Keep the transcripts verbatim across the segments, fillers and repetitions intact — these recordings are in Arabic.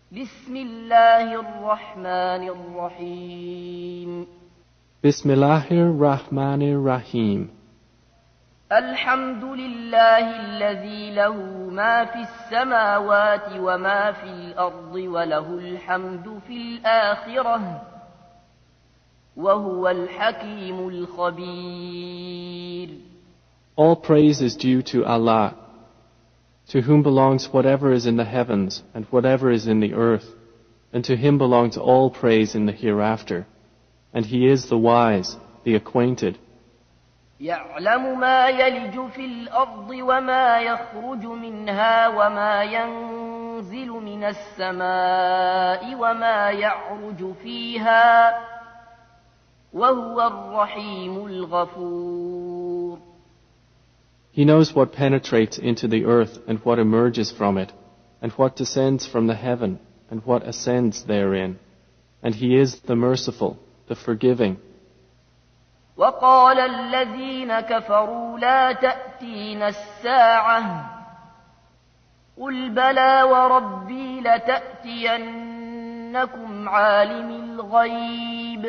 بسم الله الرحمن الرحيم Bismillahir Rahmanir Rahim. الحمد لله الذي له ما في السماوات وما في الأرض وله الحمد في الآخرة وهو الحكيم الخبير. All praise is due to Allah, to whom belongs whatever is in the heavens and whatever is in the earth, and to him belongs all praise in the hereafter. And he is the wise, the acquainted. يعلم ما يلج في الأرض وما يخرج منها وما ينزل من السماء وما يعرج فيها وهو الرحيم الغفور. He knows what penetrates into the earth and what emerges from it, and what descends from the heaven and what ascends therein. And he is the merciful, the forgiving. وقال الذين كفروا لا تأتينا الساعة قل بلى وربي لتأتينكم عالم الغيب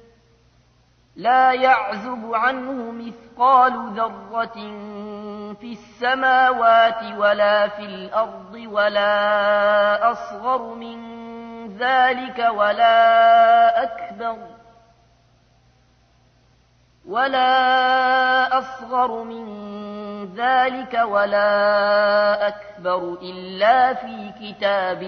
لا يعزب عنه مثقال ذرة في السماوات ولا في الأرض ولا أصغر من ذلك ولا أكبر ولا أصغر من ذلك ولا أكبر إلا في كتاب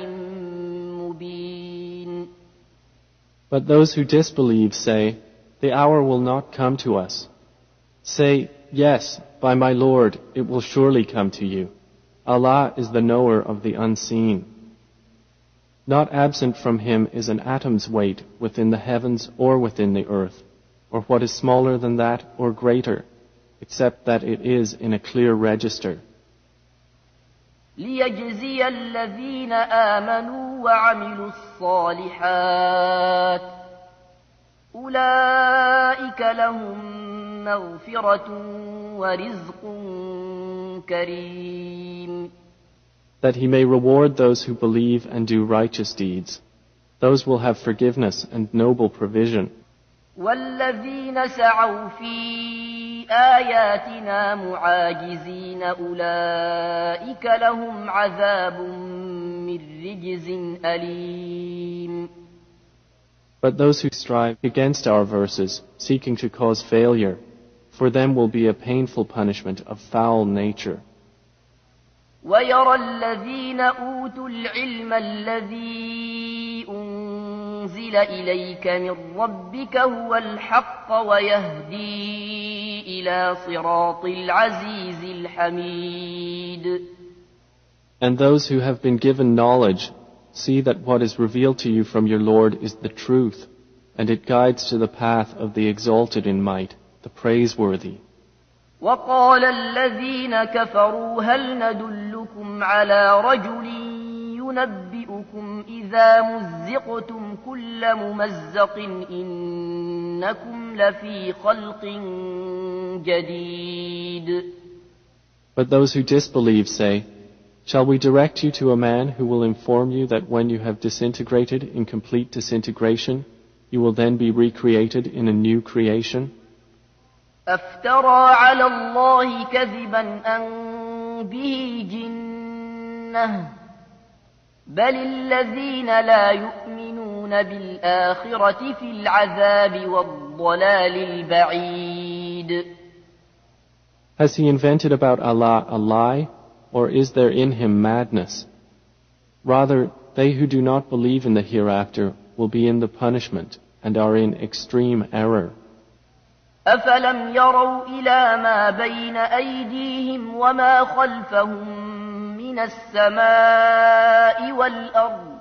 مبين. But those who disbelieve say, the hour will not come to us. Say, yes, by my Lord, it will surely come to you. Allah is the knower of the unseen. Not absent from him is an atom's weight within the heavens or within the earth, or what is smaller than that or greater, except that it is in a clear register. ليجزي الذين آمنوا وعملوا الصالحات أولئك لهم مغفرة ورزق كريم. That he may reward those who believe and do righteous deeds. Those will have forgiveness and noble provision. والذين سعوا في آياتنا معاجزين أولئك لهم عذاب من رجز أليم. But those who strive against our verses, seeking to cause failure, for them will be a painful punishment of foul nature. ويرى الذين أوتوا العلم الذي أنزل إليك من ربك هو الحق ويهدي إلى صراط العزيز الحميد. And those who have been given knowledge see that what is revealed to you from your Lord is the truth, and it guides to the path of the exalted in might, the praiseworthy. وقال الذين كفروا هل ندلكم على رجل ينبئكم إذا مزقتم كل ممزق إنكم لفي خلق جديد. But those who disbelieve say, shall we direct you to a man who will inform you that when you have disintegrated in complete disintegration, you will then be recreated in a new creation? أفترى على الله كذبا أن به جنة بل الذين لا يؤمنون بالآخرة في العذاب والضلال البعيد. Has he invented about Allah a lie, or is there in him madness? Rather, they who do not believe in the hereafter will be in the punishment and are in extreme error. أفلم يروا إلى ما بين أيديهم وما خلفهم من السماء والأرض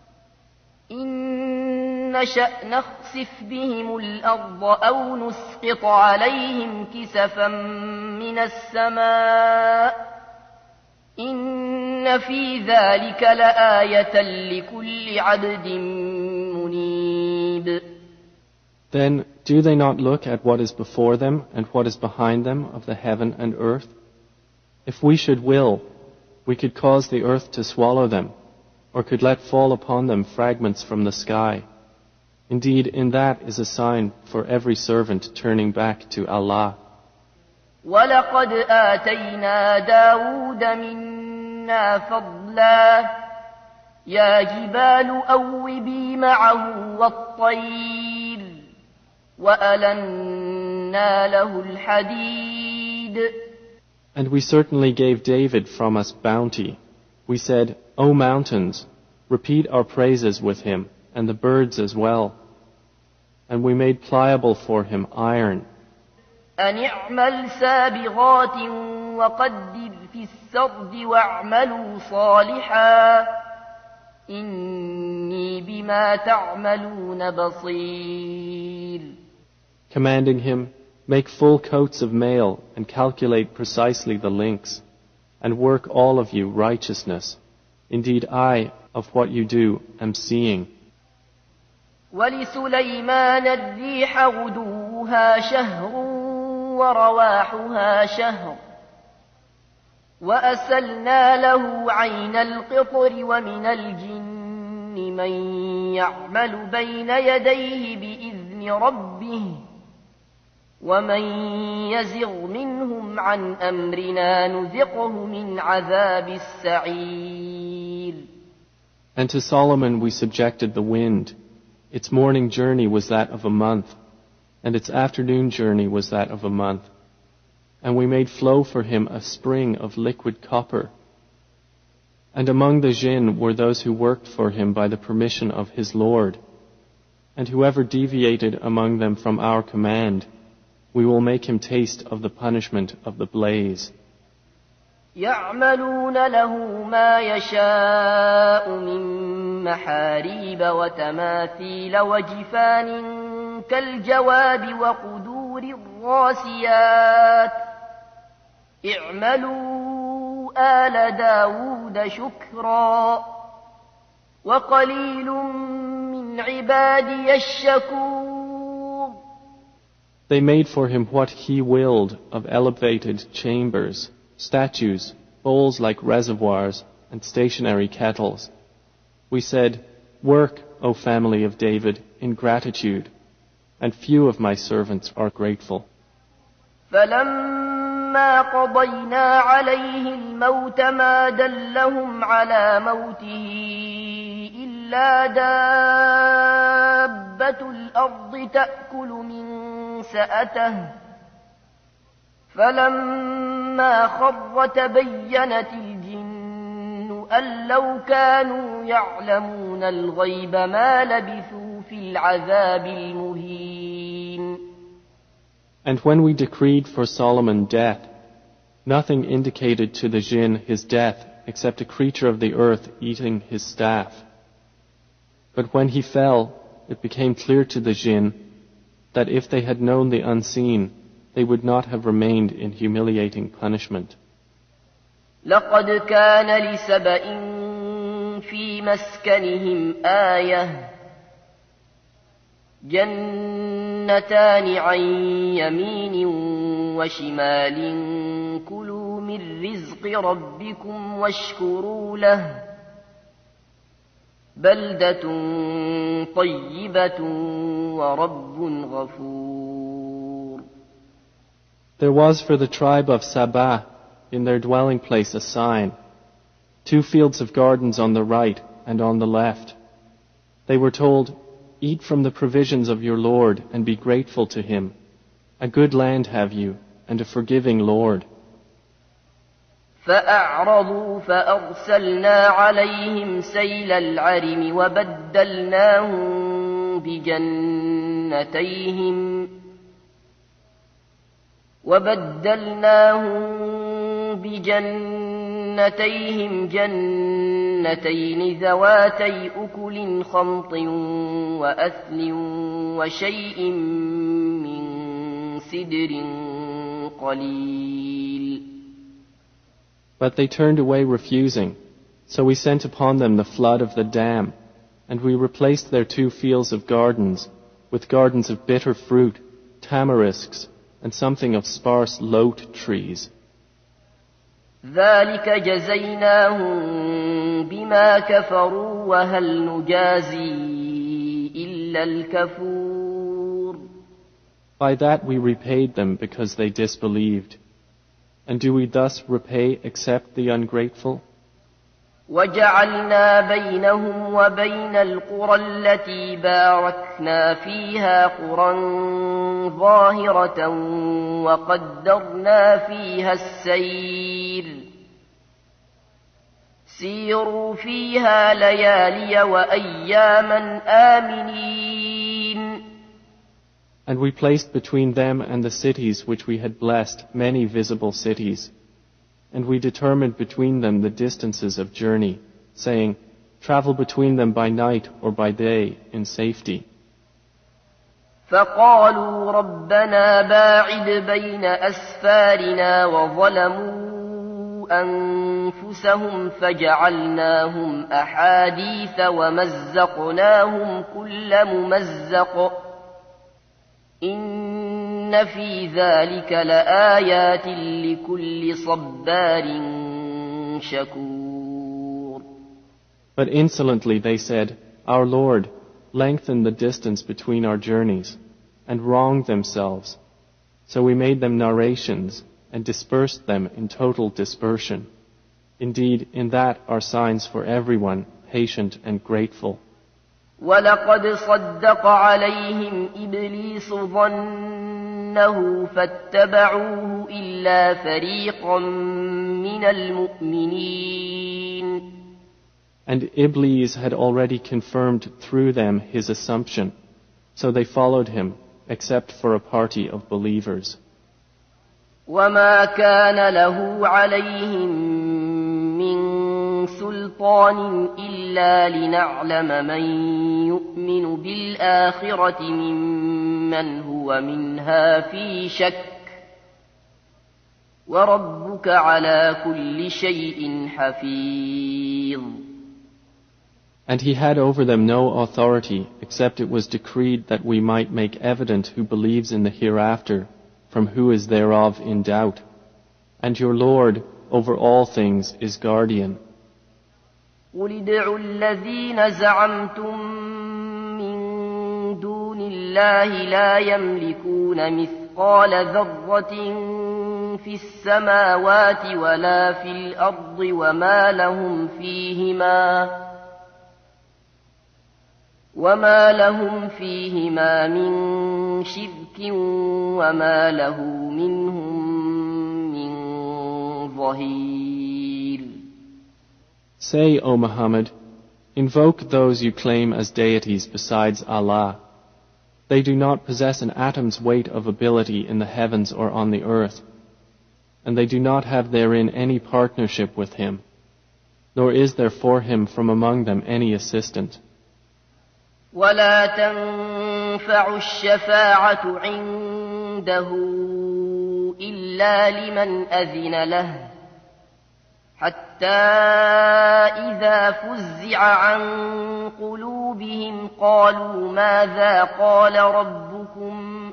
إن نشأ نخسف بهم الأرض أو نسقط عليهم كسفا من السماء إن في ذلك لآية لكل عبد منيب. Then do they not look at what is before them and what is behind them of the heaven and earth? If we should will, we could cause the earth to swallow them, or could let fall upon them fragments from the sky. Indeed, in that is a sign for every servant turning back to Allah. وَلَقَدْ آتَيْنَا دَاوُودَ مِنَّا فَضْلًا يَا جِبَالُ أَوِّبِي مَعَهُ وَالطَّيْرَ وَأَلَنَّا لَهُ الْحَدِيدَ. And we certainly gave David from us bounty. We said, O mountains, repeat our praises with him, and the birds as well. And we made pliable for him iron. أن اعمل سابغات وقدر في السرد واعملوا صالحا إني بما تعملون بصير. Commanding him, make full coats of mail and calculate precisely the links, and work all of you righteousness. Indeed, I, of what you do, am seeing. ولسليمان الريح غدوها شهر ورواحها شهر وأسلنا له عين القطر ومن الجن من يعمل بين يديه بإذن ربه ومن يزغ منهم عن أمرنا نذقه من عذاب السعير. And to Solomon we subjected the wind. Its morning journey was that of a month, and its afternoon journey was that of a month. And we made flow for him a spring of liquid copper. And among the jinn were those who worked for him by the permission of his Lord. And whoever deviated among them from our command, we will make him taste of the punishment of the blaze. يعملون له ما يشاء من محاريب وتماثيل وجفان كالجواب وقدور الراسيات اعملوا آل داود شكرا وقليل من عبادي الشكور. They made for him what he willed of elevated chambers, statues, bowls like reservoirs, and stationary kettles. We said, work, O family of David, in gratitude, and few of my servants are grateful. فَلَمَّا قَضَيْنَا عَلَيْهِ الْمَوْتَ مَا دَلَّهُمْ عَلَى مَوْتِهِ إِلَّا دَابَّةُ الْأَرْضِ تَأْكُلُ مِنْ سَأَتَهُ فَلَمَّا خَرَّ تَبَيَّنَتِ الْجِنُّ أَن لَّوْ كَانُوا يَعْلَمُونَ الْغَيْبَ مَا لَبِثُوا فِي الْعَذَابِ الْمُهِينِ. And when we decreed for Solomon death, nothing indicated to the jinn his death except a creature of the earth eating his staff. But when he fell, it became clear to the jinn that if they had known the unseen, they would not have remained in humiliating punishment. لقد كان لسبإ في مسكنهم آية جنتان عن يمين وشمال كلوا من رزق ربكم واشكروا له بلدة طيبة ورب غفور. There was for the tribe of Sabah in their dwelling place a sign, two fields of gardens on the right and on the left. They were told, eat from the provisions of your Lord and be grateful to him. A good land have you and a forgiving Lord. فأعرضوا فأرسلنا عليهم سيل العرم وبدلناهم بجنتيهم وبدلناهم بجنتيهم جنتين ذواتي أكل خمط وأثل وشيء من سدر قليل. But they turned away refusing, so we sent upon them the flood of the dam, and we replaced their two fields of gardens with gardens of bitter fruit, tamarisks, and something of sparse lote trees. ذلك جزيناهم بما كفروا وهل نجازي إلا الكفور. By that we repaid them because they disbelieved. And do we thus repay except the ungrateful? وجعلنا بينهم وبين القرى التي باركنا فيها قرى ظاهرة وقدرنا فيها السير سيروا فيها ليالي وأياما آمنين. And we placed between them and the cities which we had blessed many visible cities. And we determined between them the distances of journey, saying, travel between them by night or by day in safety. فقالوا ربنا باعد بين أسفارنا وظلموا أنفسهم فجعلناهم أحاديث ومزقناهم كل ممزق إن في ذلك لآيات لكل صبار شكور. But insolently they said, Our Lord, lengthen the distance between our journeys, and wronged themselves. So we made them narrations, and dispersed them in total dispersion. Indeed, in that are signs for everyone, patient and grateful. وَلَقَدْ صَدَّقَ عَلَيْهِمْ إِبْلِيسُ ظَنَّهُ فَاتَّبَعُوهُ إِلَّا فَرِيقًا مِّنَ الْمُؤْمِنِينَ. And Iblis had already confirmed through them his assumption, so they followed him, except for a party of believers. وَمَا كَانَ لَهُ عَلَيْهِمْ مِّن سُلْطَانٍ إِلَّا لِنَعْلَمَ مَن يُؤْمِنُ بِالْآخِرَةِ مِمَّنْ هُوَ مِنْهَا فِي شَكٍّ وَرَبُّكَ عَلَى كُلِّ شَيْءٍ حَفِيظٌ. And he had over them no authority, except it was decreed that we might make evident who believes in the hereafter, from who is thereof in doubt. And your Lord, over all things, is guardian. قُلِ ادْعُوا الَّذِينَ زَعَمْتُم مِّن دُونِ اللَّهِ لَا يَمْلِكُونَ مِثْقَالَ ذَرَّةٍ فِي السَّمَاوَاتِ وَلَا فِي الْأَرْضِ وَمَا لَهُمْ فِيهِمَا وَمَا لَهُمْ فِيهِمَا مِن شِرْكٍ وَمَا لَهُ مِنْهُم مِّن ظَهِيرٍ. Say, O Muhammad, invoke those you claim as deities besides Allah. They do not possess an atom's weight of ability in the heavens or on the earth, and they do not have therein any partnership with Him, nor is there for Him from among them any assistant. ولا تنفع الشفاعة عنده إلا لمن أذن له حتى إذا فزع عن قلوبهم قالوا ماذا قال ربكم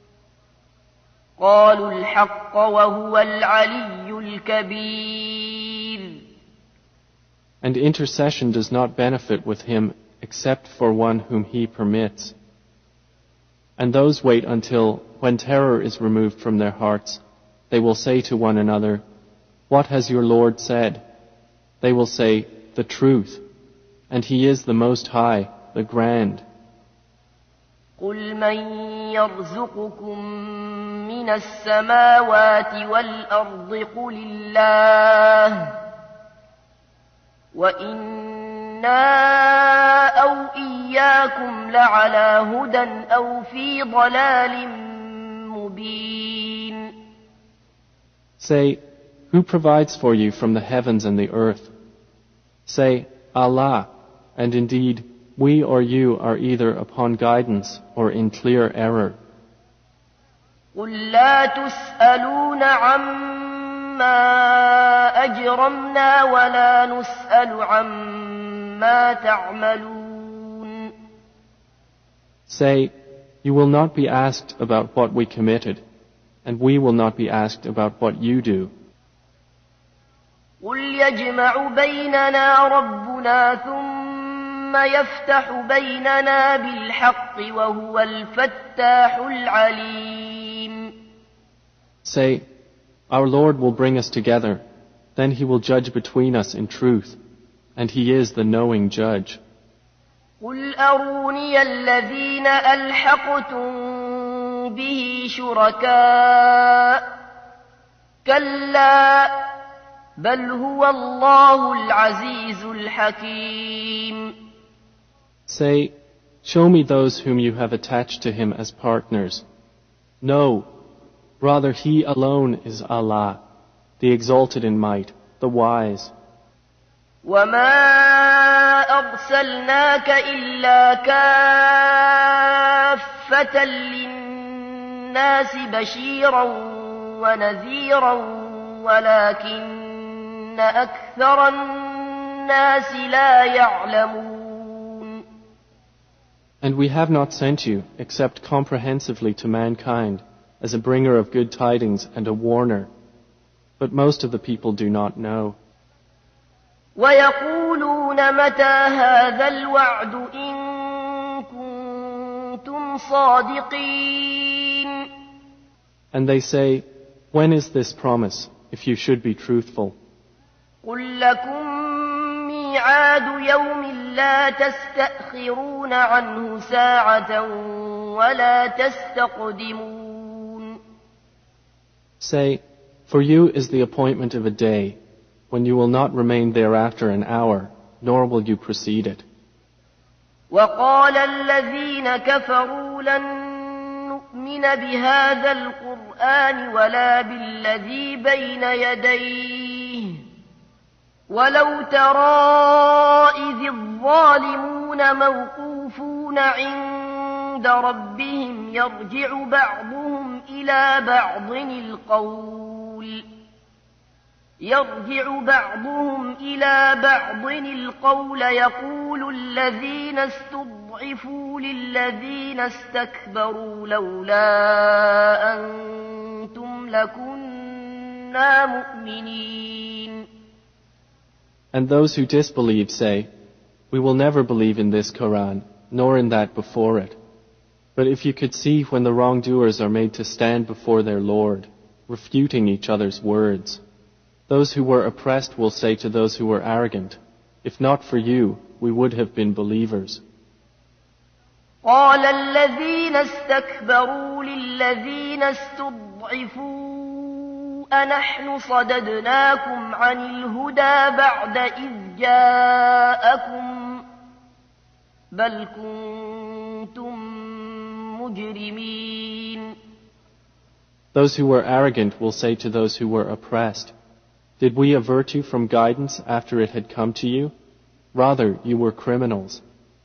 قالوا الحق وهو العلي الكبير. And intercession does not benefit with Him except for one whom He permits. And those wait until, when terror is removed from their hearts, they will say to one another, What has your Lord said? They will say, The truth, and He is the Most High, the Grand. قُلْ مَنْ يَرْزُقُكُم مِّنَ السَّمَاوَاتِ وَالْأَرْضِ قُلِ اللَّهُ وَإِنَّا أَوْ إِيَّاكُمْ لَعَلَى هُدًى أَوْ فِي ضَلَالٍ مُبِينٍ. Say, who provides for you from the heavens and the earth? Say, Allah, and indeed, we or you are either upon guidance or in clear error. قُل لَّا تُسْأَلُونَ عَمَّا أَجْرَمْنَا وَلَا نُسْأَلُ عَمَّا تَعْمَلُونَ. Say, you will not be asked about what we committed, and we will not be asked about what you do. قل يجمع بيننا ربنا ثم يفتح بيننا بالحق وهو الفتاح العليم. Say, our Lord will bring us together, then He will judge between us in truth, and He is the knowing judge. قل أروني الذين ألحقتم به شركاء كلا بل هو الله العزيز الحكيم. Say, show me those whom you have attached to Him as partners. No, rather He alone is Allah, the exalted in might, the wise. وما أرسلناك إلا كافة للناس بشيرا ونذيرا ولكن أكثر الناس لا يعلمون. And we have not sent you except comprehensively to mankind as a bringer of good tidings and a warner, but most of the people do not know. ويقولون متى هذا الوعد إن كنتم صادقين. And they say, when is this promise, if you should be truthful? قل لكم ميعاد يوم لا تستأخرون عنه ساعة ولا تستقدمون. Say, for you is the appointment of a day, when you will not remain thereafter an hour, nor will you precede it. وقال الذين كفروا لن نؤمن بهذا القرآن ولا بالذي بين يديه ولو ترى إذ الظالمون موقوفون عند ربهم يرجع بعضهم إلى بعض القول يرجع بعضهم إلى بعض القول يقول الذين استضعفوا للذين استكبروا لولا أنتم لكنا مؤمنين. And those who disbelieve say, we will never believe in this Quran, nor in that before it. But if you could see when the wrongdoers are made to stand before their Lord, refuting each other's words, those who were oppressed will say to those who were arrogant, if not for you, we would have been believers. قال الذين استكبروا للذين استضعفوا أنحن صددناكم عن الهدى بعد إذ جاءكم بل كنتم مجرمين. Those who were arrogant will say to those who were oppressed, did we avert you from guidance after it had come to you? Rather, you were criminals.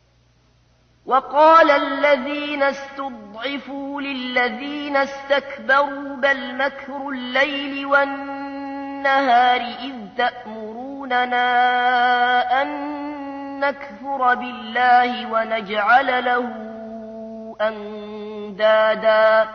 وقال الذين استضعفوا للذين استكبروا بل مكر الليل والنهار إذ تأمروننا أن نكفر بالله ونجعل له أندادا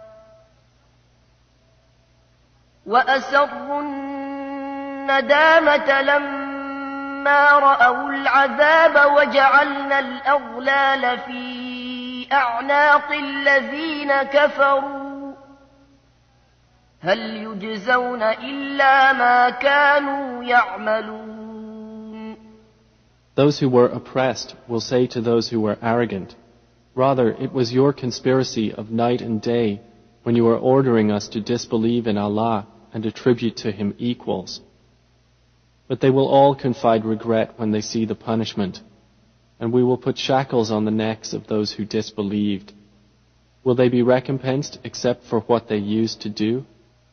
وأسروا الندامة لما رأوا العذاب وجعلنا الأغلال في أعناق الذين كفروا هل يجزون إلا ما كانوا يعملون. Those who were oppressed will say to those who were arrogant, rather it was your conspiracy of night and day when you were ordering us to disbelieve in Allah and attribute to Him equals. But they will all confide regret when they see the punishment, and we will put shackles on the necks of those who disbelieved. Will they be recompensed except for what they used to do?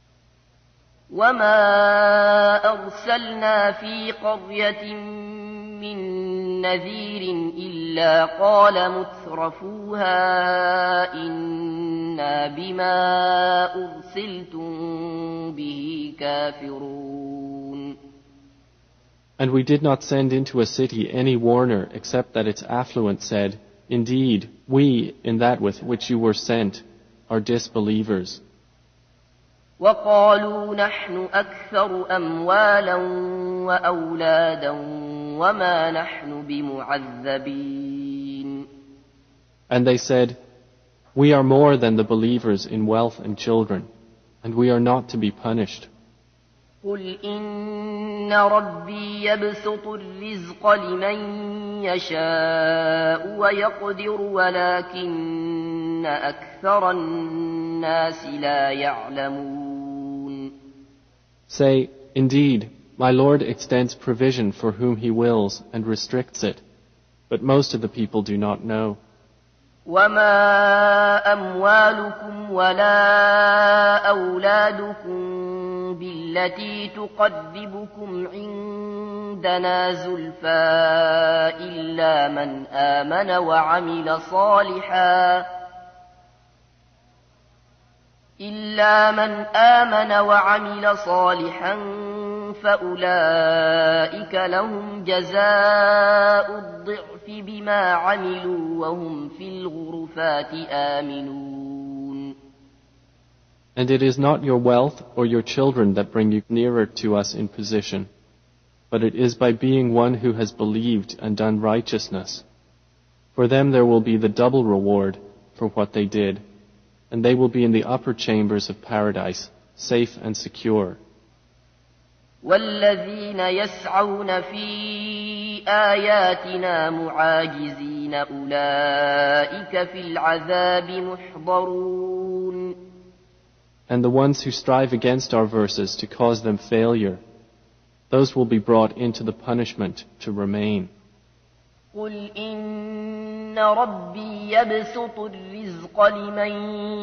وما أرسلنا في قرية من نذير إلا قال مترفوها إنا بما أرسلتم به كافرون. And we did not send into a city any warner except that its affluent said, indeed, we, in that with which you were sent, are disbelievers. وقالوا نحن أكثر أموالا وأولادا وما نحن بمعذبين. And they said, "We are more than the believers in wealth and children, and we are not to be punished." قل إن ربي يبسط الرزق لمن يشاء ويقدر ولكن أكثر الناس لا يعلمون. Say, "Indeed, my Lord extends provision for whom He wills and restricts it, but most of the people do not know." وما أموالكم ولا أولادكم بالتي تقربكم عندنا زلفى إلا من آمن وعمل صالحا إلا من آمن وعمل صالحا فأولئك لهم جزاء الضعف بما عملوا وهم في الغرفات آمنون. And it is not your wealth or your children that bring you nearer to us in position, but it is by being one who has believed and done righteousness. For them there will be the double reward for what they did, and they will be in the upper chambers of paradise, safe and secure. والذين يسعون في آياتنا معاجزين أولئك في العذاب محضرون. And the ones who strive against our verses to cause them failure, those will be brought into the punishment to remain. قل إن ربي يبسط الرزق لمن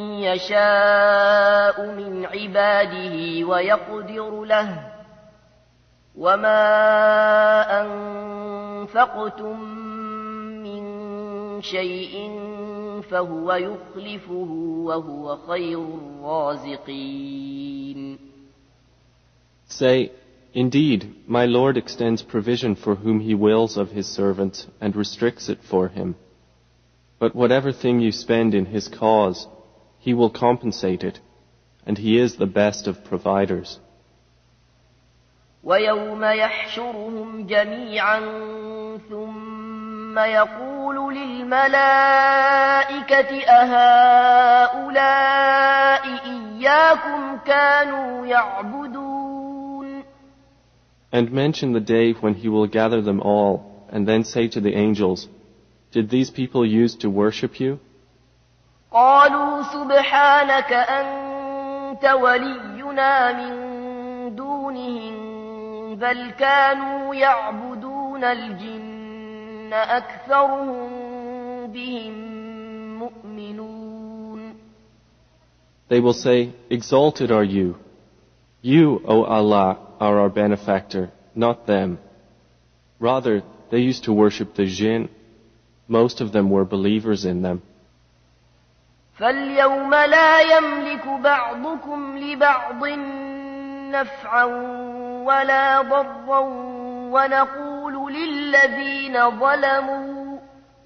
يشاء من عباده ويقدر له وما أنفقتم من شيء فهو يخلفه وهو خير الرازقين. Say, "Indeed, my Lord extends provision for whom He wills of His servants and restricts it for him. But whatever thing you spend in His cause, He will compensate it, and He is the best of providers." ويوم يحشرهم جميعا ثم يقول للملائكة أهؤلاء إياكم كانوا يعبدون. And mention the day when He will gather them all, and then say to the angels, "Did these people use to worship you?" قالوا سبحانك أنت ولينا من دونهم بل كانوا يعبدون الجن أكثرهم بهم مؤمنون. They will say, "Exalted are you. You, O Allah, are our benefactor, not them. Rather, they used to worship the jinn. Most of them were believers in them." فاليوم لا يملك بعضكم لبعض نفعا ولا ضرا ونقول للذين ظلموا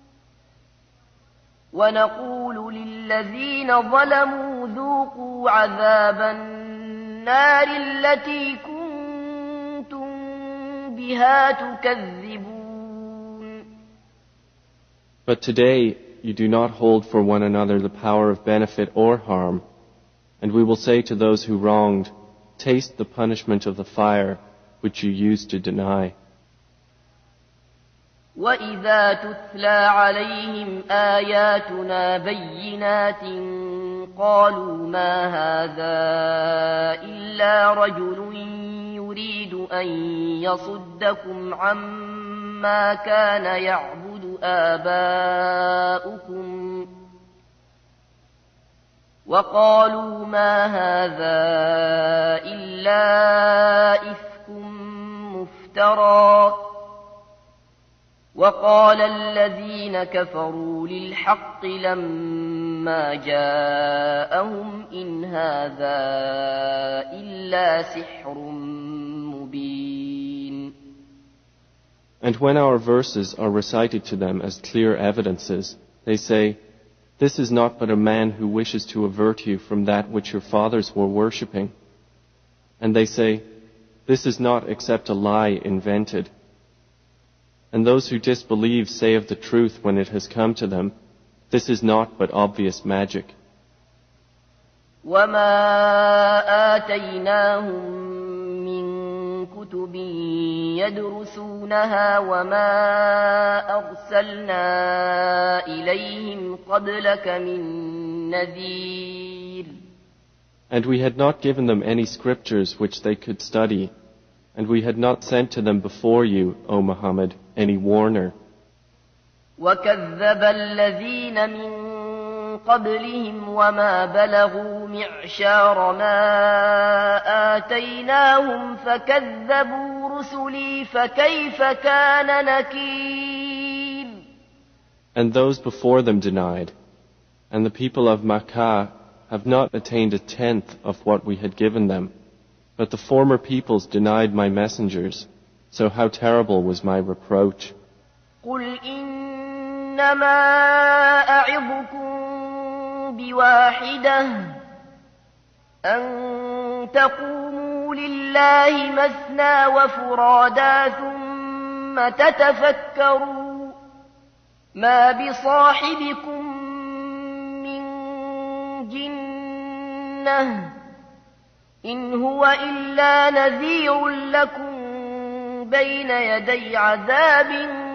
ونقول للذين ظلموا ذوقوا عذاب النار التي كنتم بها تكذبون. But today you do not hold for one another the power of benefit or harm, and we will say to those who wronged, "Taste the punishment of the fire which you used to deny." وَإِذَا تُتْلَى عَلَيْهِمْ آيَاتُنَا بَيِّنَاتٍ قَالُوا مَا هَذَا إِلَّا رَجُلٌ يُرِيدُ أَن يَصُدَّكُمْ عَمَّا كَانَ يَعْبُدُ آبَاؤُكُمْ وَقَالُوا مَا هَذَا إِلَّا إِفْكٌ مُفْتَرًى وَقَالَ الَّذِينَ كَفَرُوا لِلْحَقِّ لَمَّا جَاءَهُمْ إِنْ هَذَا إِلَّا سِحْرٌ مُبِينٌ. And when our verses are recited to them as clear evidences, they say, "This is not but a man who wishes to avert you from that which your fathers were worshipping." And they say, "This is not except a lie invented." And those who disbelieve say of the truth when it has come to them, "This is not but obvious magic." وما آتيناهم من كتب يدرسونها وما أرسلنا إليهم قبلك من نذير. And we had not given them any scriptures which they could study, and we had not sent to them before you, O Muhammad, any warner. وكذب الذين من قبلهم وما بلغوا معشار ما آتيناهم فكذبوا رسلي فكيف كان نكير. And those before them denied, and the people of Makkah have not attained a tenth of what we had given them. But the former peoples denied my messengers, so how terrible was my reproach. قل إنما أعظكم بواحدة أن تقوموا لله مثنى وفرادا ثم تتفكروا ما بصاحبكم من جنة إن هو إلا نذير لكم بين يدي عذاب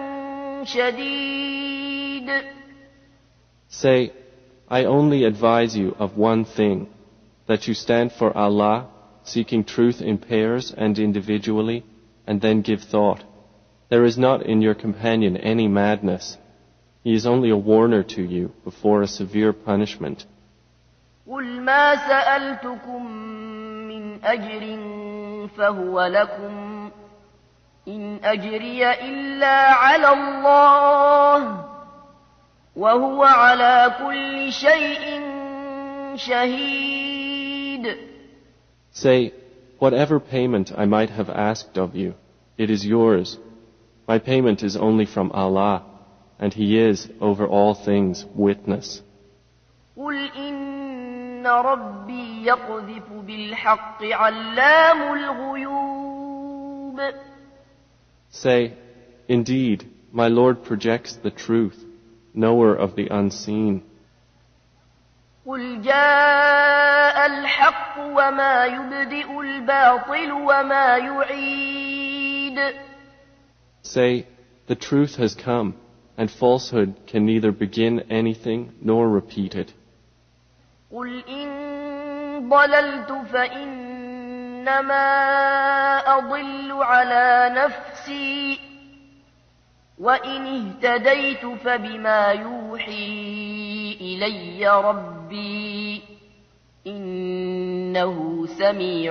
شديد. Say, I only advise you of one thing, that you stand for Allah, seeking truth in pairs and individually, and then give thought. There is not in your companion any madness. He is only a warner to you before a severe punishment. قل ما سألتكم من أجر فهو لكم إن أجري إلا على الله وهو على كل شيء شهيد. Say, whatever payment I might have asked of you, it is yours. My payment is only from Allah, and He is over all things witness. قل إن ربي يقذف بالحق علام الغيوب. Say, indeed, my Lord projects the truth, knower of the unseen. قل جاء الحق وما يبدئ الباطل وما يعيد. Say, the truth has come, and falsehood can neither begin anything nor repeat it. قل إن ضللت فإنما أضل على نفسي وإن اهتديت فبما يوحي إلي ربي إنه سميع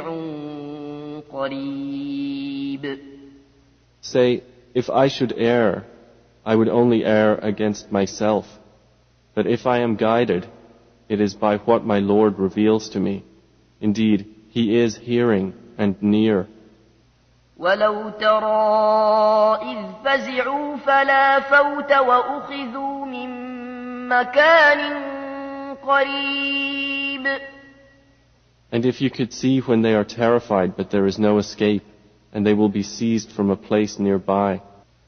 قريب. Say, if I should err, I would only err against myself. But if I am guided, it is by what my Lord reveals to me. Indeed, He is hearing and near. ولو ترى إذ فزعوا فلا فوت وأخذوا من مكان قريب. And if you could see when they are terrified but there is no escape, and they will be seized from a place nearby.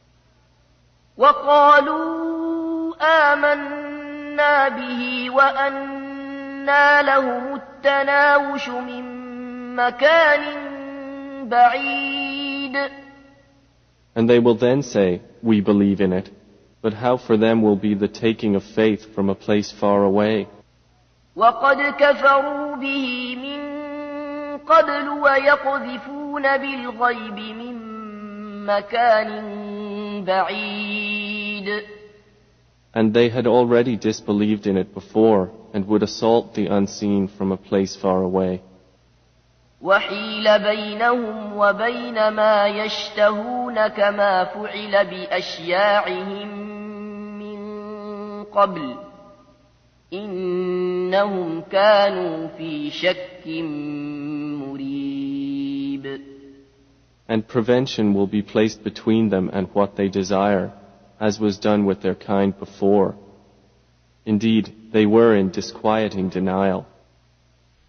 وقالوا آمنا به وأنى لهم التناوش من مكان بعيد. And they will then say, we believe in it, but how for them will be the taking of faith from a place far away. وقد كفروا به من قبل ويقذفون بالغيب من مكان بعيد. And they had already disbelieved in it before and would assault the unseen from a place far away. وحيل بينهم وبين ما يشتهون كما فعل بأشياعهم من قبل إنهم كانوا في شك مريب. And prevention will be placed between them and what they desire, as was done with their kind before. Indeed, they were in disquieting denial.